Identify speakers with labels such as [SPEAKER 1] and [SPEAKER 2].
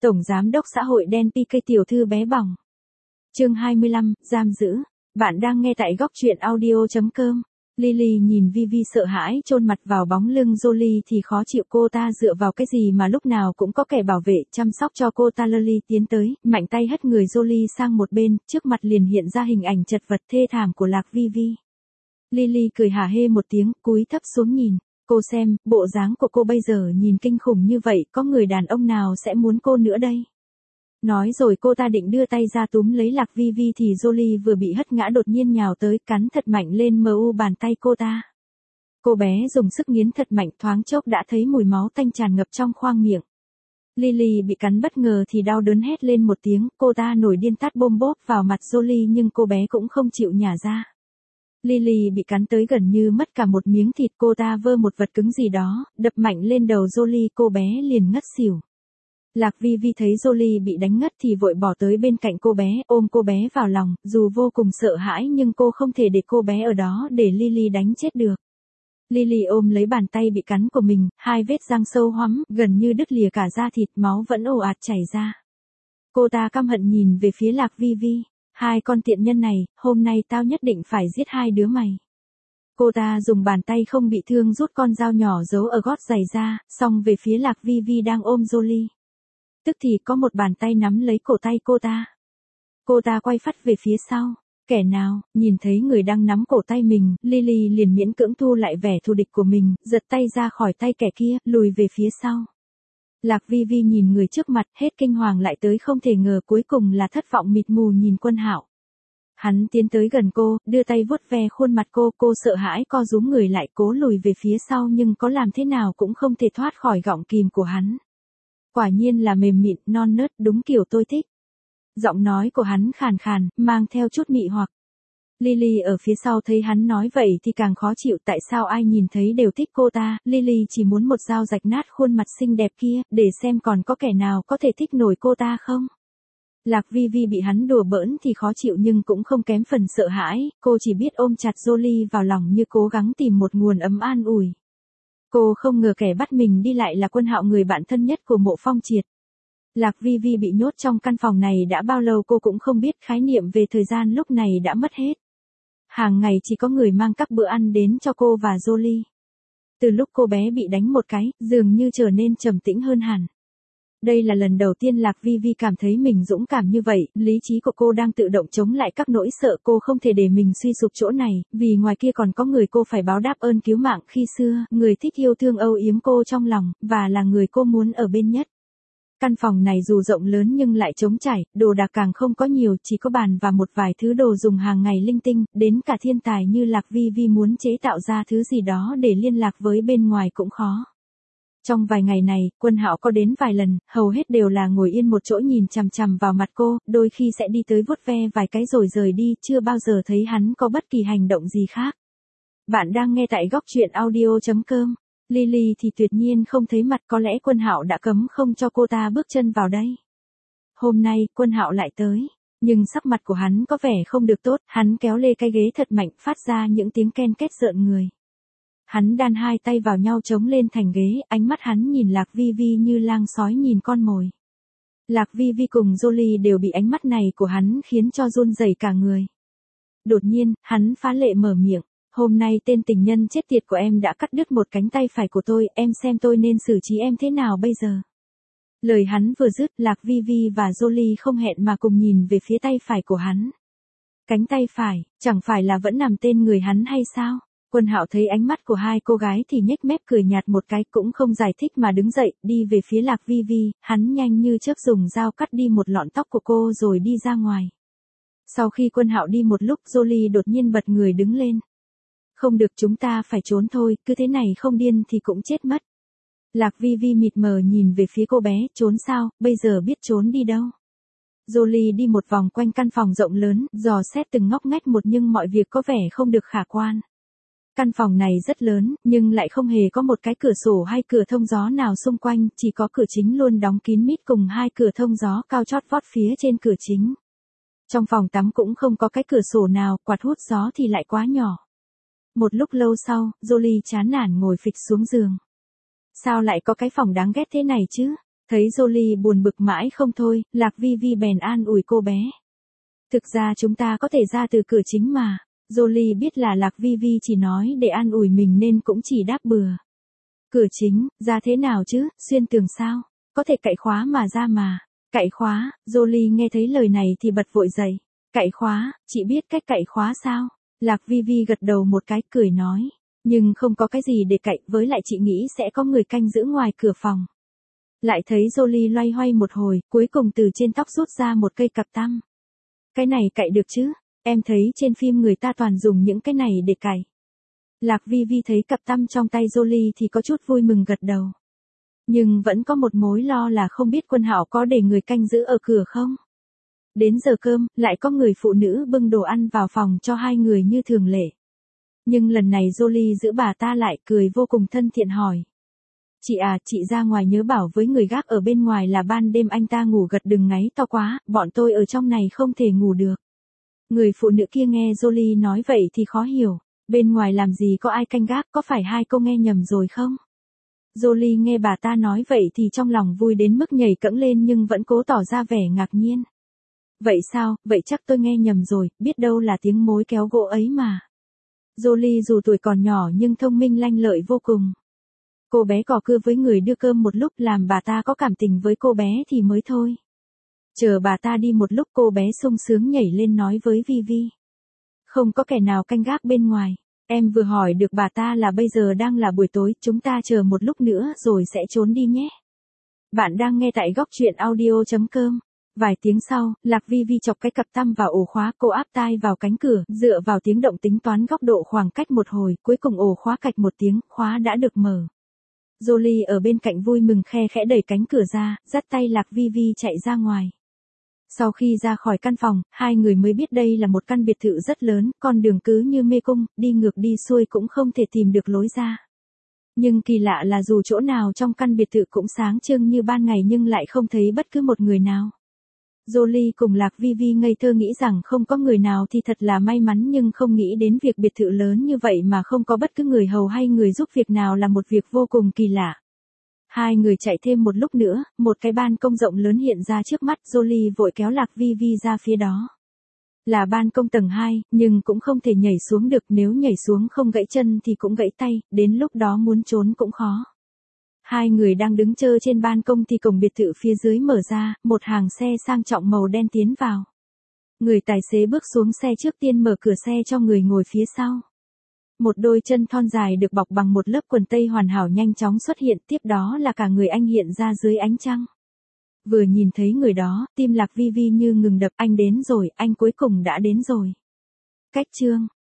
[SPEAKER 1] Tổng Giám đốc xã hội đen PK tiểu thư bé bỏng. Chương 25, giam giữ. Bạn đang nghe tại góc truyện audio.com. Lily nhìn Vivi sợ hãi chôn mặt vào bóng lưng Jolie thì khó chịu, cô ta dựa vào cái gì mà lúc nào cũng có kẻ bảo vệ chăm sóc cho cô ta. Lily tiến tới, mạnh tay hất người Jolie sang một bên, trước mặt liền hiện ra hình ảnh chật vật thê thảm của Lạc Vivi. Lily cười hả hê một tiếng, cúi thấp xuống nhìn. Cô xem, bộ dáng của cô bây giờ nhìn kinh khủng như vậy, có người đàn ông nào sẽ muốn cô nữa đây? Nói rồi cô ta định đưa tay ra túm lấy Lạc Vivi thì Jolie vừa bị hất ngã đột nhiên nhào tới, cắn thật mạnh lên mu bàn tay cô ta. Cô bé dùng sức nghiến thật mạnh, thoáng chốc đã thấy mùi máu tanh tràn ngập trong khoang miệng. Lily bị cắn bất ngờ thì đau đớn hét lên một tiếng, cô ta nổi điên tát bôm bốp vào mặt Jolie nhưng cô bé cũng không chịu nhả ra. Lily bị cắn tới gần như mất cả một miếng thịt, cô ta vơ một vật cứng gì đó, đập mạnh lên đầu Jolie, cô bé liền ngất xỉu. Lạc Vivi thấy Jolie bị đánh ngất thì vội bỏ tới bên cạnh cô bé, ôm cô bé vào lòng, dù vô cùng sợ hãi nhưng cô không thể để cô bé ở đó để Lily đánh chết được. Lily ôm lấy bàn tay bị cắn của mình, hai vết răng sâu hoắm, gần như đứt lìa cả da thịt, máu vẫn ồ ạt chảy ra. Cô ta căm hận nhìn về phía Lạc Vivi. Hai con tiện nhân này, hôm nay tao nhất định phải giết hai đứa mày. Cô ta dùng bàn tay không bị thương rút con dao nhỏ giấu ở gót giày ra, xong về phía Lạc Vivi đang ôm Jolie. Tức thì có một bàn tay nắm lấy cổ tay cô ta. Cô ta quay phắt về phía sau. Kẻ nào, nhìn thấy người đang nắm cổ tay mình, Lily liền miễn cưỡng thu lại vẻ thù địch của mình, giật tay ra khỏi tay kẻ kia, lùi về phía sau. Lạc Vivi nhìn người trước mặt, hết kinh hoàng lại tới không thể ngờ, cuối cùng là thất vọng mịt mù nhìn Quân Hạo. Hắn tiến tới gần cô, đưa tay vuốt ve khuôn mặt cô sợ hãi co rúm người lại cố lùi về phía sau nhưng có làm thế nào cũng không thể thoát khỏi gọng kìm của hắn. Quả nhiên là mềm mịn, non nớt, đúng kiểu tôi thích. Giọng nói của hắn khàn khàn, mang theo chút mị hoặc. Lily ở phía sau thấy hắn nói vậy thì càng khó chịu, tại sao ai nhìn thấy đều thích cô ta. Lily chỉ muốn một dao rạch nát khuôn mặt xinh đẹp kia, để xem còn có kẻ nào có thể thích nổi cô ta không. Lạc Vivi bị hắn đùa bỡn thì khó chịu nhưng cũng không kém phần sợ hãi, cô chỉ biết ôm chặt Jolie vào lòng như cố gắng tìm một nguồn ấm an ủi. Cô không ngờ kẻ bắt mình đi lại là Quân Hạo, người bạn thân nhất của Mộ Phong Triệt. Lạc Vivi bị nhốt trong căn phòng này đã bao lâu cô cũng không biết, khái niệm về thời gian lúc này đã mất hết. Hàng ngày chỉ có người mang các bữa ăn đến cho cô và Jolie. Từ lúc cô bé bị đánh một cái, dường như trở nên trầm tĩnh hơn hẳn. Đây là lần đầu tiên Lạc Vivi cảm thấy mình dũng cảm như vậy, lý trí của cô đang tự động chống lại các nỗi sợ, cô không thể để mình suy sụp chỗ này, vì ngoài kia còn có người cô phải báo đáp ơn cứu mạng khi xưa, người thích yêu thương âu yếm cô trong lòng, và là người cô muốn ở bên nhất. Căn phòng này dù rộng lớn nhưng lại trống trải, đồ đạc càng không có nhiều, chỉ có bàn và một vài thứ đồ dùng hàng ngày linh tinh, đến cả thiên tài như Lạc Vivi muốn chế tạo ra thứ gì đó để liên lạc với bên ngoài cũng khó. Trong vài ngày này, Quân Hạo có đến vài lần, hầu hết đều là ngồi yên một chỗ nhìn chằm chằm vào mặt cô, đôi khi sẽ đi tới vuốt ve vài cái rồi rời đi, chưa bao giờ thấy hắn có bất kỳ hành động gì khác. Bạn đang nghe tại góc truyện audio.com. Lily thì tuyệt nhiên không thấy mặt, có lẽ Quân Hạo đã cấm không cho cô ta bước chân vào đây. Hôm nay, Quân Hạo lại tới, nhưng sắc mặt của hắn có vẻ không được tốt, hắn kéo lê cái ghế thật mạnh, phát ra những tiếng ken két rợn người. Hắn đan hai tay vào nhau chống lên thành ghế, ánh mắt hắn nhìn Lạc Vivi như lang sói nhìn con mồi. Lạc Vivi cùng Jolie đều bị ánh mắt này của hắn khiến cho run rẩy cả người. Đột nhiên, hắn phá lệ mở miệng. Hôm nay tên tình nhân chết tiệt của em đã cắt đứt một cánh tay phải của tôi, em xem tôi nên xử trí em thế nào bây giờ. Lời hắn vừa dứt, Lạc Vivi và Jolie không hẹn mà cùng nhìn về phía tay phải của hắn. Cánh tay phải, chẳng phải là vẫn nằm tên người hắn hay sao? Quân Hạo thấy ánh mắt của hai cô gái thì nhếch mép cười nhạt một cái, cũng không giải thích mà đứng dậy, đi về phía Lạc Vivi, hắn nhanh như chớp dùng dao cắt đi một lọn tóc của cô rồi đi ra ngoài. Sau khi Quân Hạo đi một lúc, Jolie đột nhiên bật người đứng lên. Không được, chúng ta phải trốn thôi, cứ thế này không điên thì cũng chết mất. Lạc Vivi mịt mờ nhìn về phía cô bé, trốn sao, bây giờ biết trốn đi đâu. Jolie đi một vòng quanh căn phòng rộng lớn, dò xét từng ngóc ngách một nhưng mọi việc có vẻ không được khả quan. Căn phòng này rất lớn, nhưng lại không hề có một cái cửa sổ hay cửa thông gió nào xung quanh, chỉ có cửa chính luôn đóng kín mít cùng hai cửa thông gió cao chót vót phía trên cửa chính. Trong phòng tắm cũng không có cái cửa sổ nào, quạt hút gió thì lại quá nhỏ. Một lúc lâu sau, Jolie chán nản ngồi phịch xuống giường. Sao lại có cái phòng đáng ghét thế này chứ? Thấy Jolie buồn bực mãi không thôi, Lạc Vi Vi bèn an ủi cô bé. Thực ra chúng ta có thể ra từ cửa chính mà. Jolie biết là Lạc Vi Vi chỉ nói để an ủi mình nên cũng chỉ đáp bừa. Cửa chính, ra thế nào chứ, xuyên tường sao? Có thể cạy khóa mà ra mà. Cạy khóa, Jolie nghe thấy lời này thì bật vội dậy. Cạy khóa, chị biết cách cạy khóa sao? Lạc Vi Vi gật đầu một cái cười nói. Nhưng không có cái gì để cạy, với lại chị nghĩ sẽ có người canh giữ ngoài cửa phòng. Lại thấy Jolie loay hoay một hồi, cuối cùng từ trên tóc rút ra một cây cặp tăm. Cái này cạy được chứ? Em thấy trên phim người ta toàn dùng những cái này để cạy. Lạc Vi Vi thấy cặp tăm trong tay Jolie thì có chút vui mừng gật đầu. Nhưng vẫn có một mối lo là không biết Quân Hạo có để người canh giữ ở cửa không? Đến giờ cơm, lại có người phụ nữ bưng đồ ăn vào phòng cho hai người như thường lệ. Nhưng lần này Jolie giữ bà ta lại cười vô cùng thân thiện hỏi. Chị à, chị ra ngoài nhớ bảo với người gác ở bên ngoài là ban đêm anh ta ngủ gật đừng ngáy to quá, bọn tôi ở trong này không thể ngủ được. Người phụ nữ kia nghe Jolie nói vậy thì khó hiểu, bên ngoài làm gì có ai canh gác, có phải hai cô nghe nhầm rồi không? Jolie nghe bà ta nói vậy thì trong lòng vui đến mức nhảy cẫng lên nhưng vẫn cố tỏ ra vẻ ngạc nhiên. Vậy sao, vậy chắc tôi nghe nhầm rồi, biết đâu là tiếng mối kéo gỗ ấy mà. Jolie dù tuổi còn nhỏ nhưng thông minh lanh lợi vô cùng. Cô bé cò cưa với người đưa cơm một lúc làm bà ta có cảm tình với cô bé thì mới thôi. Chờ bà ta đi một lúc cô bé sung sướng nhảy lên nói với Vi Vi. Không có kẻ nào canh gác bên ngoài. Em vừa hỏi được bà ta là bây giờ đang là buổi tối, chúng ta chờ một lúc nữa rồi sẽ trốn đi nhé. Bạn đang nghe tại góc truyện audio.com. Vài tiếng sau, Lạc Vi Vi chọc cái cặp tăm vào ổ khóa, cô áp tai vào cánh cửa, dựa vào tiếng động tính toán góc độ khoảng cách một hồi, cuối cùng ổ khóa cạch một tiếng, khóa đã được mở. Jolie ở bên cạnh vui mừng khe khẽ đẩy cánh cửa ra, dắt tay Lạc Vi Vi chạy ra ngoài. Sau khi ra khỏi căn phòng, hai người mới biết đây là một căn biệt thự rất lớn, con đường cứ như mê cung, đi ngược đi xuôi cũng không thể tìm được lối ra. Nhưng kỳ lạ là dù chỗ nào trong căn biệt thự cũng sáng trưng như ban ngày nhưng lại không thấy bất cứ một người nào. Jolie cùng Lạc Vi Vi ngây thơ nghĩ rằng không có người nào thì thật là may mắn nhưng không nghĩ đến việc biệt thự lớn như vậy mà không có bất cứ người hầu hay người giúp việc nào là một việc vô cùng kỳ lạ. Hai người chạy thêm một lúc nữa, một cái ban công rộng lớn hiện ra trước mắt, Jolie vội kéo Lạc Vi Vi ra phía đó. Là ban công tầng 2, nhưng cũng không thể nhảy xuống được, nếu nhảy xuống không gãy chân thì cũng gãy tay, đến lúc đó muốn trốn cũng khó. Hai người đang đứng chờ trên ban công thì cổng biệt thự phía dưới mở ra, một hàng xe sang trọng màu đen tiến vào. Người tài xế bước xuống xe trước tiên mở cửa xe cho người ngồi phía sau. Một đôi chân thon dài được bọc bằng một lớp quần tây hoàn hảo nhanh chóng xuất hiện, tiếp đó là cả người anh hiện ra dưới ánh trăng. Vừa nhìn thấy người đó, tim Lạc Vi Vi như ngừng đập, anh đến rồi, anh cuối cùng đã đến rồi. Cách chương